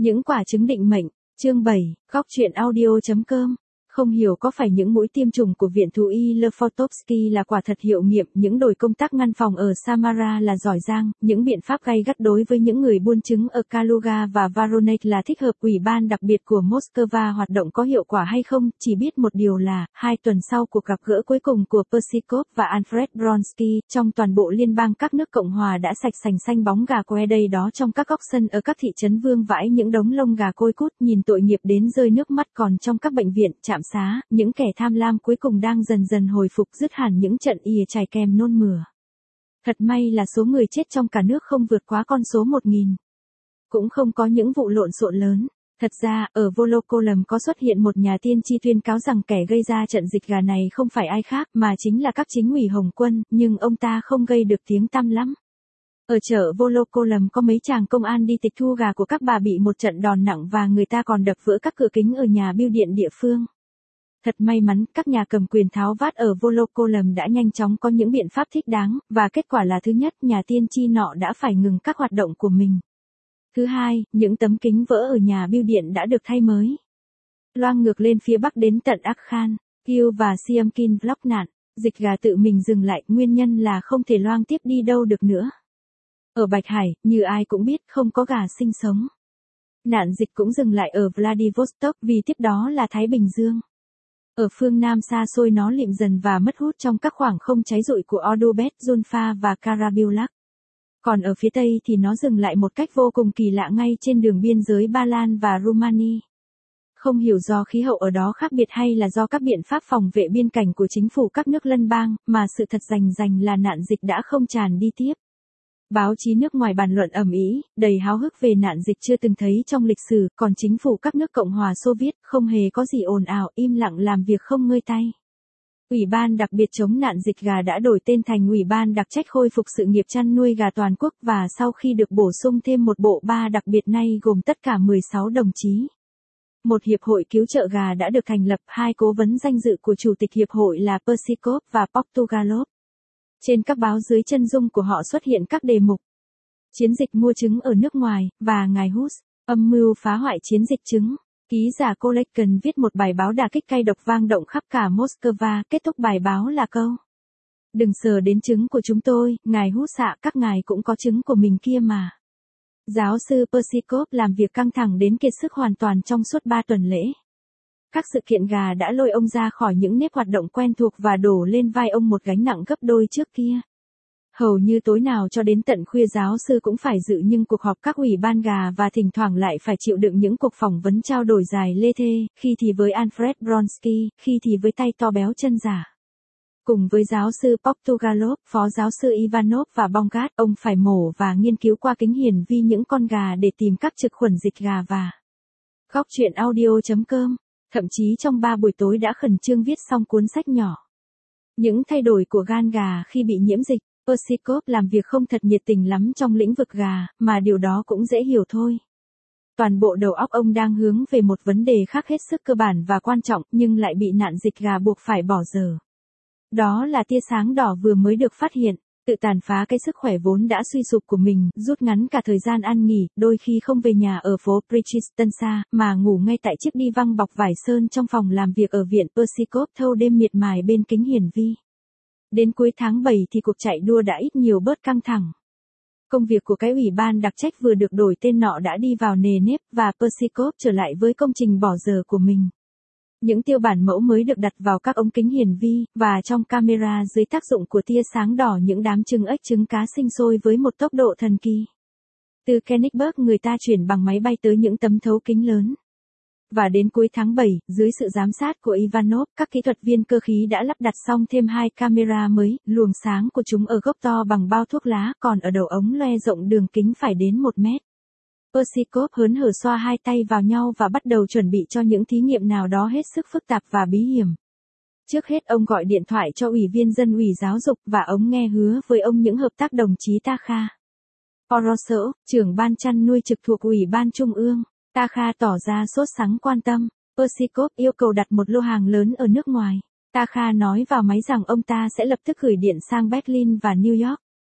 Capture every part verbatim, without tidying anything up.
Những quả trứng định mệnh, chương bảy, góc truyện audio chấm com. Không hiểu có phải những mũi tiêm trùng của Viện Thú y Lefortovsky là quả thật hiệu nghiệm, những đội công tác ngăn phòng ở Samara là giỏi giang, những biện pháp gay gắt đối với những người buôn trứng ở Kaluga và Voronezh là thích hợp. Ủy ban đặc biệt của Moscow hoạt động có hiệu quả hay không, chỉ biết một điều là, hai tuần sau cuộc gặp gỡ cuối cùng của Persikov và Alfred Bronsky, trong toàn bộ liên bang các nước Cộng hòa đã sạch sành xanh bóng gà que đây đó trong các góc sân ở các thị trấn vương vãi những đống lông gà côi cút nhìn tội nghiệp đến rơi nước mắt, còn trong các bệnh viện, trạm xá, những kẻ tham lam cuối cùng đang dần dần hồi phục dứt hẳn những trận ìa chảy kèm nôn mửa. Thật may là số người chết trong cả nước không vượt quá con số một nghìn. Cũng không có những vụ lộn xộn lớn. Thật ra, ở Volokolam có xuất hiện một nhà tiên tri tuyên cáo rằng kẻ gây ra trận dịch gà này không phải ai khác mà chính là các chính ủy Hồng quân, nhưng ông ta không gây được tiếng tăm lắm. Ở chợ Volokolam có mấy chàng công an đi tịch thu gà của các bà bị một trận đòn nặng và người ta còn đập vỡ các cửa kính ở nhà bưu điện địa phương. Thật may mắn, các nhà cầm quyền tháo vát ở Volokolam đã nhanh chóng có những biện pháp thích đáng, và kết quả là thứ nhất, nhà tiên tri nọ đã phải ngừng các hoạt động của mình. Thứ hai, những tấm kính vỡ ở nhà bưu điện đã được thay mới. Loang ngược lên phía bắc đến tận Akhan, Kyiv và Siamkin Vlok nạn, dịch gà tự mình dừng lại, nguyên nhân là không thể loang tiếp đi đâu được nữa. Ở Bạch Hải, như ai cũng biết, không có gà sinh sống. Nạn dịch cũng dừng lại ở Vladivostok vì tiếp đó là Thái Bình Dương. Ở phương Nam xa xôi nó lịm dần và mất hút trong các khoảng không cháy rụi của Ordubad, Zulfa và Karabiulak. Còn ở phía Tây thì nó dừng lại một cách vô cùng kỳ lạ ngay trên đường biên giới Ba Lan và Rumani. Không hiểu do khí hậu ở đó khác biệt hay là do các biện pháp phòng vệ biên cảnh của chính phủ các nước lân bang, mà sự thật rành rành là nạn dịch đã không tràn đi tiếp. Báo chí nước ngoài bàn luận ầm ĩ, đầy háo hức về nạn dịch chưa từng thấy trong lịch sử, còn chính phủ các nước Cộng hòa Xô Viết không hề có gì ồn ào, im lặng làm việc không ngơi tay. Ủy ban đặc biệt chống nạn dịch gà đã đổi tên thành Ủy ban đặc trách khôi phục sự nghiệp chăn nuôi gà toàn quốc, và sau khi được bổ sung thêm một bộ ba đặc biệt nay gồm tất cả mười sáu đồng chí. Một hiệp hội cứu trợ gà đã được thành lập, hai cố vấn danh dự của chủ tịch hiệp hội là Persikov và Portugalov. Trên các báo dưới chân dung của họ xuất hiện các đề mục: chiến dịch mua trứng ở nước ngoài, và ngài Hus, âm mưu phá hoại chiến dịch trứng. Ký giả Kolekhin viết một bài báo đả kích cay độc vang động khắp cả Moscow, kết thúc bài báo là câu: đừng sờ đến trứng của chúng tôi, ngài Hus ạ, các ngài cũng có trứng của mình kia mà. Giáo sư Persikov làm việc căng thẳng đến kiệt sức hoàn toàn trong suốt ba tuần lễ. Các sự kiện gà đã lôi ông ra khỏi những nếp hoạt động quen thuộc và đổ lên vai ông một gánh nặng gấp đôi trước kia. Hầu như tối nào cho đến tận khuya giáo sư cũng phải dự những cuộc họp các ủy ban gà và thỉnh thoảng lại phải chịu đựng những cuộc phỏng vấn trao đổi dài lê thê, khi thì với Alfred Bronsky, khi thì với tay to béo chân giả. Cùng với giáo sư Portugalov, phó giáo sư Ivanov và Bongat, ông phải mổ và nghiên cứu qua kính hiển vi những con gà để tìm các trực khuẩn dịch gà và góc truyện audio chấm com. Thậm chí trong ba buổi tối đã khẩn trương viết xong cuốn sách nhỏ. Những thay đổi của gan gà khi bị nhiễm dịch. Persikov làm việc không thật nhiệt tình lắm trong lĩnh vực gà, mà điều đó cũng dễ hiểu thôi. Toàn bộ đầu óc ông đang hướng về một vấn đề khác hết sức cơ bản và quan trọng, nhưng lại bị nạn dịch gà buộc phải bỏ dở. Đó là tia sáng đỏ vừa mới được phát hiện, tự tàn phá cái sức khỏe vốn đã suy sụp của mình, rút ngắn cả thời gian ăn nghỉ, đôi khi không về nhà ở phố Prichistonsa, mà ngủ ngay tại chiếc đi văng bọc vải sơn trong phòng làm việc ở viện. Persikov thâu đêm miệt mài bên kính hiển vi. Đến cuối tháng bảy thì cuộc chạy đua đã ít nhiều bớt căng thẳng. Công việc của cái ủy ban đặc trách vừa được đổi tên nọ đã đi vào nề nếp, và Persikov trở lại với công trình bỏ giờ của mình. Những tiêu bản mẫu mới được đặt vào các ống kính hiển vi, và trong camera dưới tác dụng của tia sáng đỏ những đám trứng ếch trứng cá sinh sôi với một tốc độ thần kỳ. Từ Königsberg người ta chuyển bằng máy bay tới những tấm thấu kính lớn. Và đến cuối tháng bảy, dưới sự giám sát của Ivanov, các kỹ thuật viên cơ khí đã lắp đặt xong thêm hai camera mới, luồng sáng của chúng ở gốc to bằng bao thuốc lá, còn ở đầu ống loe rộng đường kính phải đến một mét. Persikov hớn hở xoa hai tay vào nhau và bắt đầu chuẩn bị cho những thí nghiệm nào đó hết sức phức tạp và bí hiểm. Trước hết ông gọi điện thoại cho ủy viên dân ủy giáo dục, và ông nghe hứa với ông những hợp tác đồng chí Takha Porosov, trưởng ban chăn nuôi trực thuộc ủy ban trung ương. Takha tỏ ra sốt sắng quan tâm. Persikov yêu cầu đặt một lô hàng lớn ở nước ngoài. Takha nói vào máy rằng ông ta sẽ lập tức gửi điện sang Berlin và New York.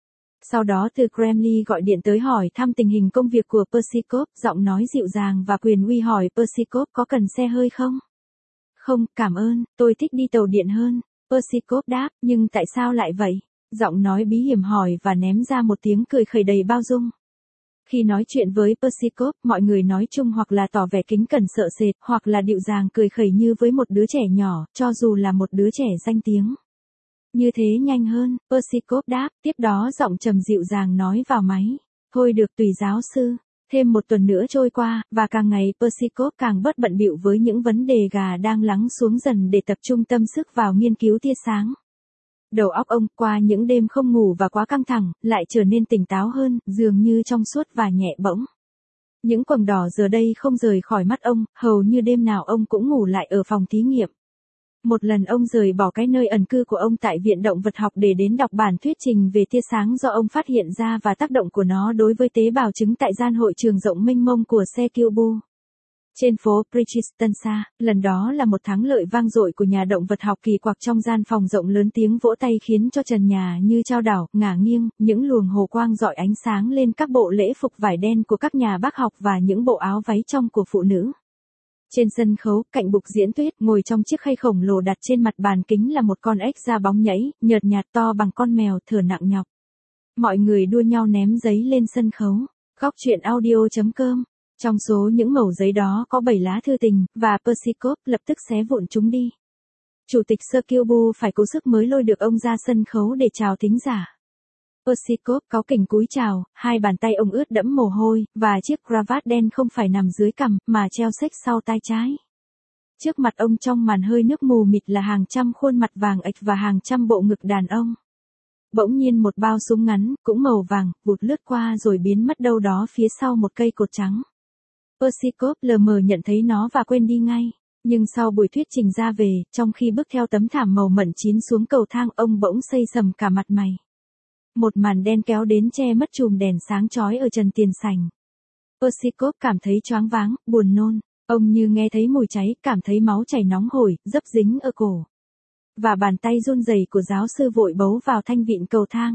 Sau đó từ Kremlin gọi điện tới hỏi thăm tình hình công việc của Persikov, giọng nói dịu dàng và quyền uy hỏi Persikov có cần xe hơi không? Không, cảm ơn, tôi thích đi tàu điện hơn. Persikov đáp, nhưng tại sao lại vậy? Giọng nói bí hiểm hỏi và ném ra một tiếng cười khẩy đầy bao dung. Khi nói chuyện với Persikov, mọi người nói chung hoặc là tỏ vẻ kính cẩn sợ sệt, hoặc là dịu dàng cười khẩy như với một đứa trẻ nhỏ, cho dù là một đứa trẻ danh tiếng. Như thế nhanh hơn, Persikov đáp, tiếp đó giọng trầm dịu dàng nói vào máy. Thôi được tùy giáo sư. Thêm một tuần nữa trôi qua, và càng ngày Persikov càng bớt bận bịu với những vấn đề gà đang lắng xuống dần để tập trung tâm sức vào nghiên cứu tia sáng. Đầu óc ông, qua những đêm không ngủ và quá căng thẳng, lại trở nên tỉnh táo hơn, dường như trong suốt và nhẹ bỗng. Những quầng đỏ giờ đây không rời khỏi mắt ông, hầu như đêm nào ông cũng ngủ lại ở phòng thí nghiệm. Một lần ông rời bỏ cái nơi ẩn cư của ông tại Viện Động vật học để đến đọc bản thuyết trình về tia sáng do ông phát hiện ra và tác động của nó đối với tế bào trứng tại gian hội trường rộng mênh mông của Sekyubu. Trên phố Prichistansa, lần đó là một thắng lợi vang dội của nhà động vật học kỳ quặc trong gian phòng rộng lớn tiếng vỗ tay khiến cho trần nhà như chao đảo, ngả nghiêng, những luồng hồ quang rọi ánh sáng lên các bộ lễ phục vải đen của các nhà bác học và những bộ áo váy trong của phụ nữ. Trên sân khấu, cạnh bục diễn tuyết, ngồi trong chiếc khay khổng lồ đặt trên mặt bàn kính là một con ếch da bóng nhảy, nhợt nhạt to bằng con mèo, thở nặng nhọc. Mọi người đua nhau ném giấy lên sân khấu. Góc truyện audio chấm com. Trong số những mẩu giấy đó có bảy lá thư tình, và Persikov lập tức xé vụn chúng đi. Chủ tịch Sekyubu phải cố sức mới lôi được ông ra sân khấu để chào thính giả. Persikov cáu kỉnh cúi chào, hai bàn tay ông ướt đẫm mồ hôi, và chiếc cravat đen không phải nằm dưới cằm, mà treo xếch sau tai trái. Trước mặt ông trong màn hơi nước mù mịt là hàng trăm khuôn mặt vàng ệch và hàng trăm bộ ngực đàn ông. Bỗng nhiên một bao súng ngắn, cũng màu vàng, vụt lướt qua rồi biến mất đâu đó phía sau một cây cột trắng. Persikov lờ mờ nhận thấy nó và quên đi ngay. Nhưng sau buổi thuyết trình ra về, trong khi bước theo tấm thảm màu mận chín xuống cầu thang, ông bỗng xây sầm cả mặt mày. Một màn đen kéo đến che mất chùm đèn sáng chói ở trần tiền sảnh. Persikov cảm thấy choáng váng, buồn nôn. Ông như nghe thấy mùi cháy, cảm thấy máu chảy nóng hổi, dấp dính ở cổ. Và bàn tay run rẩy của giáo sư vội bấu vào thanh vịn cầu thang.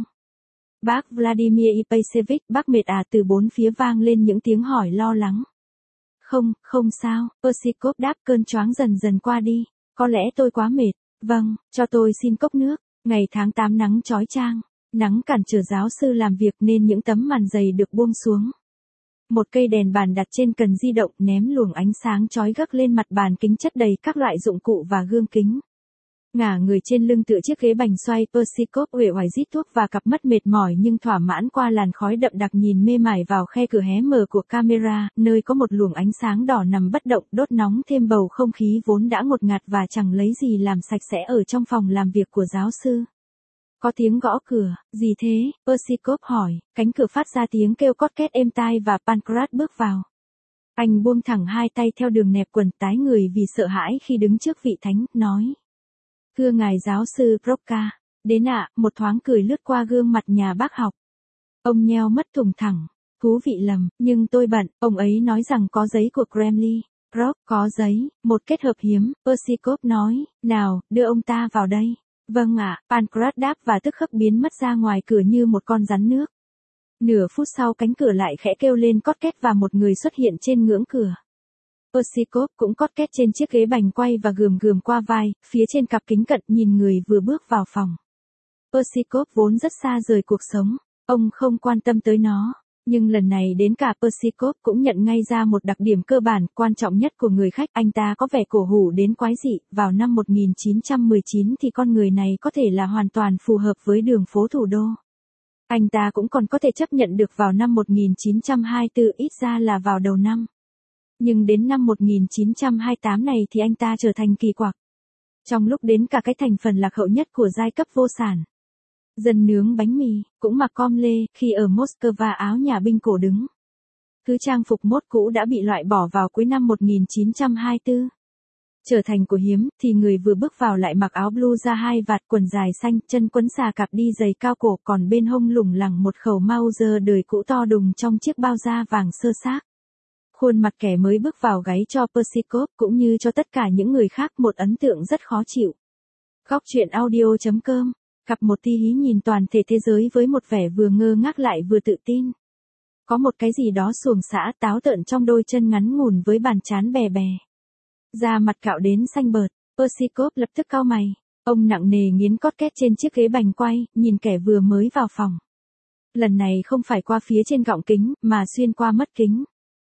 Bác Vladimir Ipasevich, bác mệt à? Từ bốn phía vang lên những tiếng hỏi lo lắng. Không, không sao, Persikov đáp, cơn choáng dần dần qua đi. Có lẽ tôi quá mệt. Vâng, cho tôi xin cốc nước. Ngày tháng tám nắng chói chang. Nắng cản trở giáo sư làm việc nên những tấm màn dày được buông xuống. Một cây đèn bàn đặt trên cần di động ném luồng ánh sáng chói gấc lên mặt bàn kính chất đầy các loại dụng cụ và gương kính. Ngả người trên lưng tựa chiếc ghế bành xoay, Persikov uể oải rít thuốc và cặp mắt mệt mỏi nhưng thỏa mãn qua làn khói đậm đặc nhìn mê mải vào khe cửa hé mở của camera, nơi có một luồng ánh sáng đỏ nằm bất động đốt nóng thêm bầu không khí vốn đã ngột ngạt và chẳng lấy gì làm sạch sẽ ở trong phòng làm việc của giáo sư. Có tiếng gõ cửa, gì thế? Persikov hỏi, cánh cửa phát ra tiếng kêu cót két êm tai và Pankrat bước vào. Anh buông thẳng hai tay theo đường nẹp quần, tái người vì sợ hãi khi đứng trước vị thánh, nói. Thưa ngài giáo sư Proka, đến ạ, một thoáng cười lướt qua gương mặt nhà bác học. Ông nheo mắt thùng thẳng, thú vị lầm, nhưng tôi bận, ông ấy nói rằng có giấy của Kremlin. Prok, có giấy, một kết hợp hiếm, Persikov nói, nào, đưa ông ta vào đây. Vâng ạ, Pankrat đáp và tức khắc biến mất ra ngoài cửa như một con rắn nước. Nửa phút sau cánh cửa lại khẽ kêu lên cót két và một người xuất hiện trên ngưỡng cửa. Persikov cũng cót két trên chiếc ghế bành quay và gườm gườm qua vai, phía trên cặp kính cận nhìn người vừa bước vào phòng. Persikov vốn rất xa rời cuộc sống, ông không quan tâm tới nó. Nhưng lần này đến cả Persikov cũng nhận ngay ra một đặc điểm cơ bản quan trọng nhất của người khách. Anh ta có vẻ cổ hủ đến quái dị. Vào năm một nghìn chín trăm mười chín thì con người này có thể là hoàn toàn phù hợp với đường phố thủ đô. Anh ta cũng còn có thể chấp nhận được vào năm một nghìn chín trăm hai mươi tư, ít ra là vào đầu năm. Nhưng đến năm một nghìn chín trăm hai mươi tám này thì anh ta trở thành kỳ quặc. Trong lúc đến cả cái thành phần lạc hậu nhất của giai cấp vô sản. Dân nướng bánh mì, cũng mặc com lê, khi ở Moscow áo nhà binh cổ đứng. Thứ trang phục mốt cũ đã bị loại bỏ vào cuối năm một nghìn chín trăm hai mươi tư. Trở thành của hiếm, thì người vừa bước vào lại mặc áo blue da hai vạt, quần dài xanh, chân quấn xà cạp đi giày cao cổ, còn bên hông lủng lẳng một khẩu Mauser đời cũ to đùng trong chiếc bao da vàng sơ xác. Khuôn mặt kẻ mới bước vào gáy cho Persikov cũng như cho tất cả những người khác một ấn tượng rất khó chịu. Góc truyện audio chấm com Cặp một tí hí nhìn toàn thể thế giới với một vẻ vừa ngơ ngác lại vừa tự tin. Có một cái gì đó xuồng xã táo tợn trong đôi chân ngắn ngủn với bàn trán bè bè. Da mặt cạo đến xanh bợt, Persikov lập tức cau mày. Ông nặng nề nghiến cót két trên chiếc ghế bành quay, nhìn kẻ vừa mới vào phòng. Lần này không phải qua phía trên gọng kính, mà xuyên qua mất kính.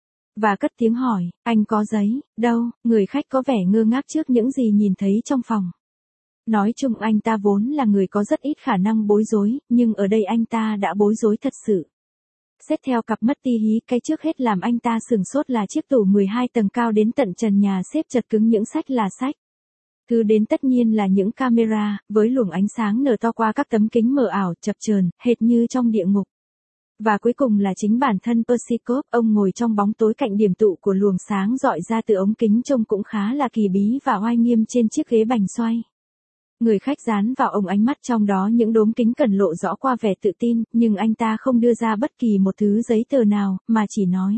Và cất tiếng hỏi, anh có giấy, đâu, người khách có vẻ ngơ ngác trước những gì nhìn thấy trong phòng. Nói chung anh ta vốn là người có rất ít khả năng bối rối, nhưng ở đây anh ta đã bối rối thật sự. Xét theo cặp mắt tí hí, cái trước hết làm anh ta sửng sốt là chiếc tủ mười hai tầng cao đến tận trần nhà xếp chật cứng những sách là sách. Thứ đến tất nhiên là những camera, với luồng ánh sáng nở to qua các tấm kính mờ ảo, chập chờn, hệt như trong địa ngục. Và cuối cùng là chính bản thân Persikov, ông ngồi trong bóng tối cạnh điểm tụ của luồng sáng rọi ra từ ống kính trông cũng khá là kỳ bí và oai nghiêm trên chiếc ghế bành xoay. Người khách dán vào ông ánh mắt trong đó những đốm kính cần lộ rõ qua vẻ tự tin, nhưng anh ta không đưa ra bất kỳ một thứ giấy tờ nào, mà chỉ nói.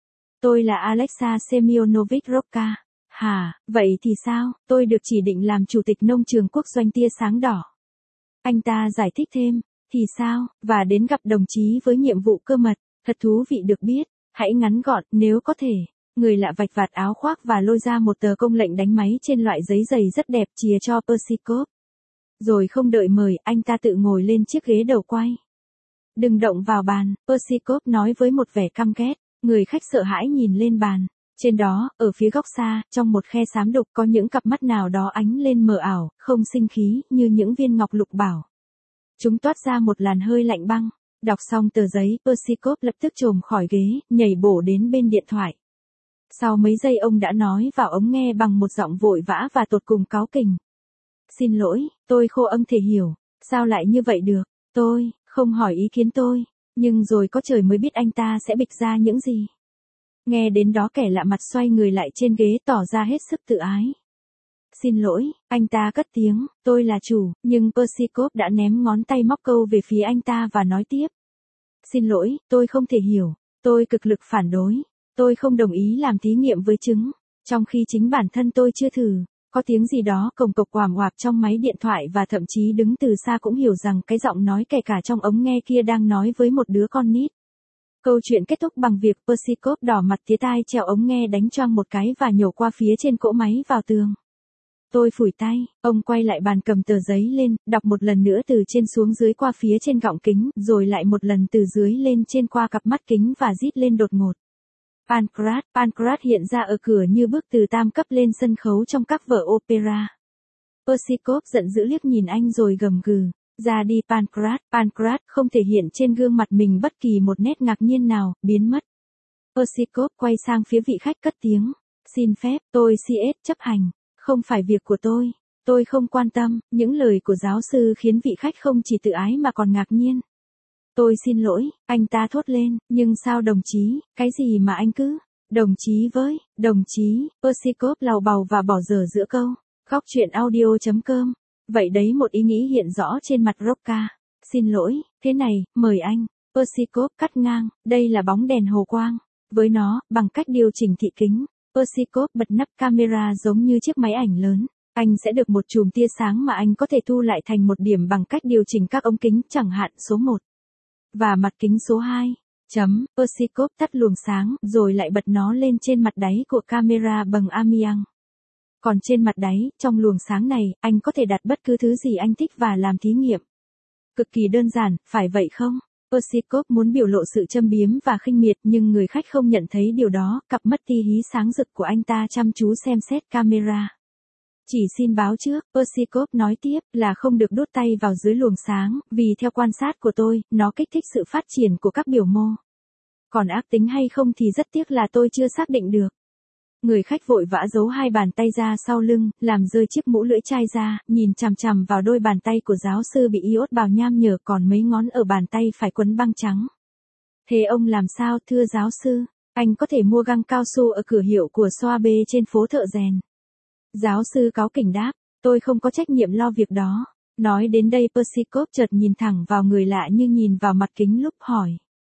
Tôi là Alexa Semyonovich Rokka. Hả, vậy thì sao, tôi được chỉ định làm chủ tịch nông trường quốc doanh tia sáng đỏ. Anh ta giải thích thêm, thì sao, và đến gặp đồng chí với nhiệm vụ cơ mật, thật thú vị được biết, hãy ngắn gọn, nếu có thể. Người lạ vạch vạt áo khoác và lôi ra một tờ công lệnh đánh máy trên loại giấy dày rất đẹp chìa cho Persikov. Rồi không đợi mời, anh ta tự ngồi lên chiếc ghế đầu quay. Đừng động vào bàn, Persikov nói với một vẻ căm ghét. Người khách sợ hãi nhìn lên bàn. Trên đó, ở phía góc xa, trong một khe xám đục có những cặp mắt nào đó ánh lên mờ ảo, không sinh khí, như những viên ngọc lục bảo. Chúng toát ra một làn hơi lạnh băng. Đọc xong tờ giấy, Persikov lập tức chồm khỏi ghế, nhảy bổ đến bên điện thoại. Sau mấy giây ông đã nói vào ống nghe bằng một giọng vội vã và tột cùng cáu kỉnh. Xin lỗi, tôi khô âm thể hiểu, sao lại như vậy được, tôi, không hỏi ý kiến tôi, nhưng rồi có trời mới biết anh ta sẽ bịch ra những gì. Nghe đến đó kẻ lạ mặt xoay người lại trên ghế tỏ ra hết sức tự ái. Xin lỗi, anh ta cất tiếng, tôi là chủ, nhưng Persikov đã ném ngón tay móc câu về phía anh ta và nói tiếp. Xin lỗi, tôi không thể hiểu, tôi cực lực phản đối. Tôi không đồng ý làm thí nghiệm với trứng, trong khi chính bản thân tôi chưa thử. Có tiếng gì đó cồng cộc oàm oạp trong máy điện thoại và thậm chí đứng từ xa cũng hiểu rằng cái giọng nói kể cả trong ống nghe kia đang nói với một đứa con nít. Câu chuyện kết thúc bằng việc Persikov đỏ mặt tía tai treo ống nghe đánh choang một cái và nhổ qua phía trên cỗ máy vào tường. Tôi phủi tay, ông quay lại bàn cầm tờ giấy lên, đọc một lần nữa từ trên xuống dưới qua phía trên gọng kính, rồi lại một lần từ dưới lên trên qua cặp mắt kính và rít lên đột ngột. Pankrat, Pankrat hiện ra ở cửa như bước từ tam cấp lên sân khấu trong các vở opera. Persikov giận dữ liếc nhìn anh rồi gầm gừ. Ra đi Pankrat, Pankrat không thể hiện trên gương mặt mình bất kỳ một nét ngạc nhiên nào, biến mất. Persikov quay sang phía vị khách cất tiếng. Xin phép, tôi xê ét chấp hành. Không phải việc của tôi. Tôi không quan tâm. Những lời của giáo sư khiến vị khách không chỉ tự ái mà còn ngạc nhiên. Tôi xin lỗi, anh ta thốt lên, nhưng sao đồng chí, cái gì mà anh cứ, đồng chí với, đồng chí, Persikov lào bào và bỏ dở giữa câu, góc chuyện audio chấm com. Vậy đấy một ý nghĩ hiện rõ trên mặt Rokka. Xin lỗi, thế này, mời anh, Persikov cắt ngang, đây là bóng đèn hồ quang. Với nó, bằng cách điều chỉnh thị kính, Persikov bật nắp camera giống như chiếc máy ảnh lớn. Anh sẽ được một chùm tia sáng mà anh có thể thu lại thành một điểm bằng cách điều chỉnh các ống kính, chẳng hạn số một. Và mặt kính số hai. Chấm, Persikov tắt luồng sáng, rồi lại bật nó lên trên mặt đáy của camera bằng amiang. Còn trên mặt đáy, trong luồng sáng này, anh có thể đặt bất cứ thứ gì anh thích và làm thí nghiệm. Cực kỳ đơn giản, phải vậy không? Persikov muốn biểu lộ sự châm biếm và khinh miệt nhưng người khách không nhận thấy điều đó, cặp mắt tí hí sáng rực của anh ta chăm chú xem xét camera. Chỉ xin báo trước, Persikov nói tiếp, là không được đút tay vào dưới luồng sáng, vì theo quan sát của tôi, nó kích thích sự phát triển của các biểu mô. Còn ác tính hay không thì rất tiếc là tôi chưa xác định được. Người khách vội vã giấu hai bàn tay ra sau lưng, làm rơi chiếc mũ lưỡi chai ra, nhìn chằm chằm vào đôi bàn tay của giáo sư bị iốt bào nham nhở còn mấy ngón ở bàn tay phải quấn băng trắng. Thế ông làm sao thưa giáo sư? Anh có thể mua găng cao su ở cửa hiệu của Soabe trên phố Thợ Rèn. Giáo sư cáu kỉnh đáp, tôi không có trách nhiệm lo việc đó. Nói đến đây Persikov chợt nhìn thẳng vào người lạ như nhìn vào mặt kính lúc hỏi.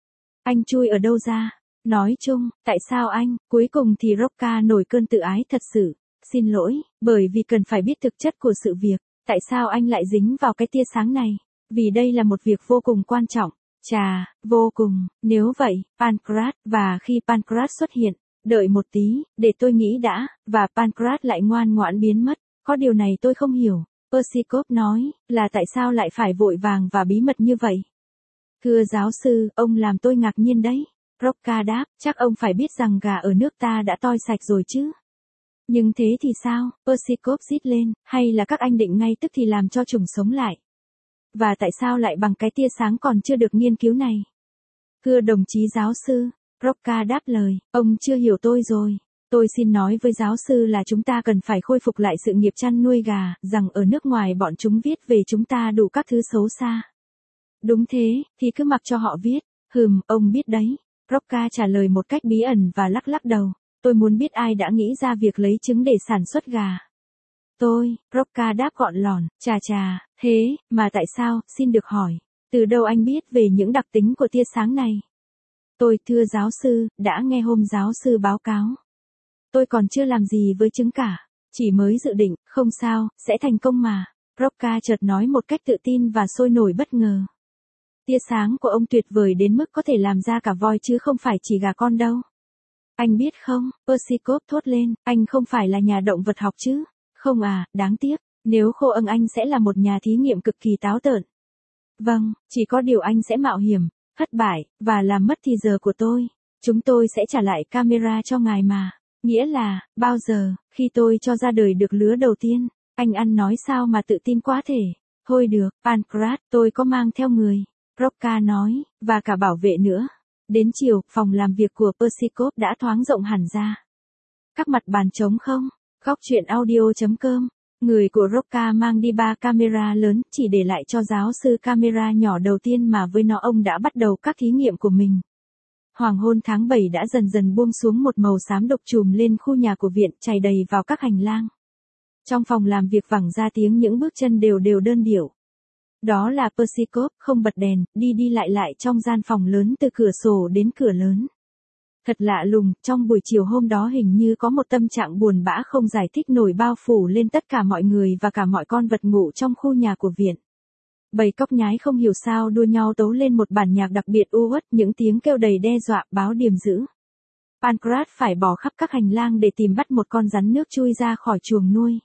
Anh chui ở đâu ra? Nói chung, tại sao anh? Cuối cùng thì Rokka nổi cơn tự ái thật sự. Xin lỗi, bởi vì cần phải biết thực chất của sự việc. Tại sao anh lại dính vào cái tia sáng này? Vì đây là một việc vô cùng quan trọng. Chà, vô cùng, nếu vậy, Pancras, và khi Pancras xuất hiện, đợi một tí, để tôi nghĩ đã, và Pancras lại ngoan ngoãn biến mất. Có điều này tôi không hiểu, Persikov nói, là tại sao lại phải vội vàng và bí mật như vậy? Thưa giáo sư, ông làm tôi ngạc nhiên đấy. Roka đáp, chắc ông phải biết rằng gà ở nước ta đã toi sạch rồi chứ. Nhưng thế thì sao? Persikov rít lên, hay là các anh định ngay tức thì làm cho chúng sống lại? Và tại sao lại bằng cái tia sáng còn chưa được nghiên cứu này? Thưa đồng chí giáo sư, Roka đáp lời, ông chưa hiểu tôi rồi. Tôi xin nói với giáo sư là chúng ta cần phải khôi phục lại sự nghiệp chăn nuôi gà, rằng ở nước ngoài bọn chúng viết về chúng ta đủ các thứ xấu xa. Đúng thế, thì cứ mặc cho họ viết. Hừm, ông biết đấy. Roka trả lời một cách bí ẩn và lắc lắc đầu. Tôi muốn biết ai đã nghĩ ra việc lấy trứng để sản xuất gà. Tôi, Roka đáp gọn lỏn, chà chà, thế, mà tại sao, xin được hỏi, từ đâu anh biết về những đặc tính của tia sáng này? Tôi, thưa giáo sư, đã nghe hôm giáo sư báo cáo. Tôi còn chưa làm gì với trứng cả, chỉ mới dự định, không sao, sẽ thành công mà. Roka chợt nói một cách tự tin và sôi nổi bất ngờ. Tia sáng của ông tuyệt vời đến mức có thể làm ra cả voi chứ không phải chỉ gà con đâu. Anh biết không, Persikov thốt lên, anh không phải là nhà động vật học chứ? Không à, đáng tiếc, nếu khô âng anh sẽ là một nhà thí nghiệm cực kỳ táo tợn. Vâng, chỉ có điều anh sẽ mạo hiểm, thất bại, và làm mất thì giờ của tôi. Chúng tôi sẽ trả lại camera cho ngài mà. Nghĩa là, bao giờ, khi tôi cho ra đời được lứa đầu tiên, anh ăn nói sao mà tự tin quá thể. Thôi được, Pancras, tôi có mang theo người. Roka nói, và cả bảo vệ nữa. Đến chiều, phòng làm việc của Persikov đã thoáng rộng hẳn ra. Các mặt bàn trống không? Góc chuyện audio chấm com. Người của Roka mang đi ba camera lớn, chỉ để lại cho giáo sư camera nhỏ đầu tiên mà với nó ông đã bắt đầu các thí nghiệm của mình. Hoàng hôn tháng bảy đã dần dần buông xuống một màu xám đục trùm lên khu nhà của viện, chảy đầy vào các hành lang. Trong phòng làm việc vẳng ra tiếng những bước chân đều đều đơn điệu. Đó là Persikov, không bật đèn, đi đi lại lại trong gian phòng lớn từ cửa sổ đến cửa lớn. Thật lạ lùng, trong buổi chiều hôm đó hình như có một tâm trạng buồn bã không giải thích nổi bao phủ lên tất cả mọi người và cả mọi con vật ngủ trong khu nhà của viện. Bầy cóc nhái không hiểu sao đua nhau tấu lên một bản nhạc đặc biệt u uất, những tiếng kêu đầy đe dọa, báo điềm dữ. Pancras phải bỏ khắp các hành lang để tìm bắt một con rắn nước chui ra khỏi chuồng nuôi.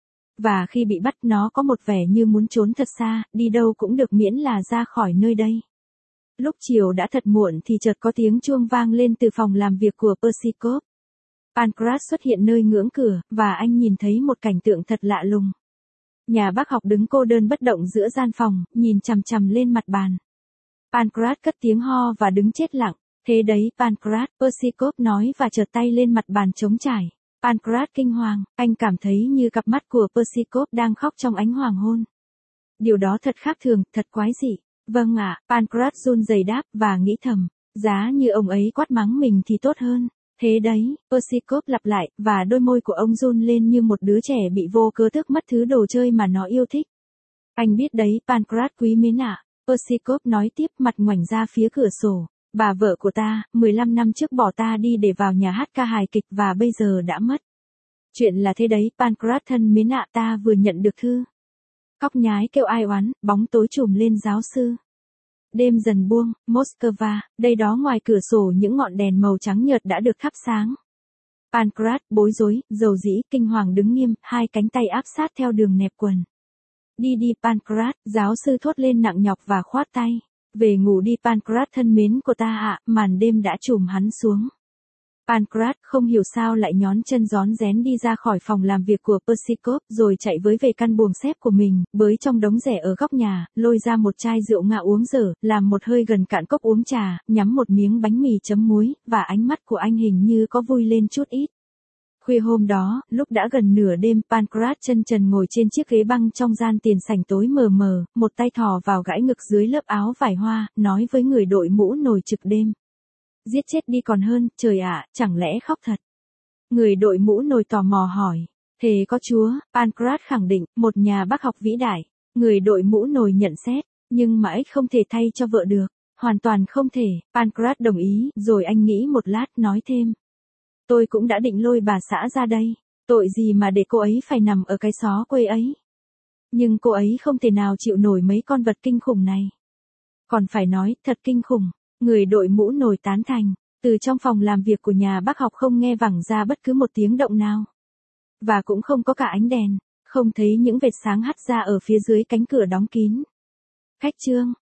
Và khi bị bắt nó có một vẻ như muốn trốn thật xa, đi đâu cũng được miễn là ra khỏi nơi đây. Lúc chiều đã thật muộn thì chợt có tiếng chuông vang lên từ phòng làm việc của Persikov. Pancras xuất hiện nơi ngưỡng cửa, và anh nhìn thấy một cảnh tượng thật lạ lùng. Nhà bác học đứng cô đơn bất động giữa gian phòng, nhìn chằm chằm lên mặt bàn. Pancras cất tiếng ho và đứng chết lặng. Thế đấy, Pancras, Persikov nói và chợt tay lên mặt bàn trống trải. Pancras kinh hoàng, anh cảm thấy như cặp mắt của Persikov đang khóc trong ánh hoàng hôn. Điều đó thật khác thường, thật quái dị. Vâng ạ, à, Pancras run rẩy đáp và nghĩ thầm, giá như ông ấy quát mắng mình thì tốt hơn. Thế đấy, Persikov lặp lại, và đôi môi của ông run lên như một đứa trẻ bị vô cớ tước mất thứ đồ chơi mà nó yêu thích. Anh biết đấy, Pancras quý mến ạ. À. Persikov nói tiếp, mặt ngoảnh ra phía cửa sổ. Bà vợ của ta, mười lăm năm trước bỏ ta đi để vào nhà hát ca hài kịch và bây giờ đã mất. Chuyện là thế đấy, Pancras thân mến ạ, ta vừa nhận được thư. Cóc nhái kêu ai oán, bóng tối trùm lên giáo sư. Đêm dần buông, Moscow, đây đó ngoài cửa sổ những ngọn đèn màu trắng nhợt đã được thắp sáng. Pancras, bối rối, dầu dĩ, kinh hoàng đứng nghiêm, hai cánh tay áp sát theo đường nẹp quần. Đi đi Pancras, giáo sư thốt lên nặng nhọc và khoát tay. Về ngủ đi Pancras thân mến của ta ạ, màn đêm đã trùm hắn xuống. Pancras không hiểu sao lại nhón chân rón rén đi ra khỏi phòng làm việc của Persikov, rồi chạy với về căn buồng xếp của mình, bới trong đống rẻ ở góc nhà, lôi ra một chai rượu ngạ uống dở, làm một hơi gần cạn cốc uống trà, nhắm một miếng bánh mì chấm muối, và ánh mắt của anh hình như có vui lên chút ít. Khuya hôm đó, lúc đã gần nửa đêm, Pancras chân trần ngồi trên chiếc ghế băng trong gian tiền sảnh tối mờ mờ, một tay thò vào gãi ngực dưới lớp áo vải hoa, nói với người đội mũ nồi trực đêm. Giết chết đi còn hơn, trời ạ, chẳng lẽ khóc thật? Người đội mũ nồi tò mò hỏi. Thế có Chúa, Pancras khẳng định, một nhà bác học vĩ đại. Người đội mũ nồi nhận xét, nhưng mãi không thể thay cho vợ được. Hoàn toàn không thể, Pancras đồng ý, rồi anh nghĩ một lát nói thêm. Tôi cũng đã định lôi bà xã ra đây. Tội gì mà để cô ấy phải nằm ở cái xó quê ấy. Nhưng cô ấy không thể nào chịu nổi mấy con vật kinh khủng này. Còn phải nói, thật kinh khủng. Người đội mũ nổi tán thành. Từ trong phòng làm việc của nhà bác học không nghe vẳng ra bất cứ một tiếng động nào. Và cũng không có cả ánh đèn. Không thấy những vệt sáng hắt ra ở phía dưới cánh cửa đóng kín. Khách trương.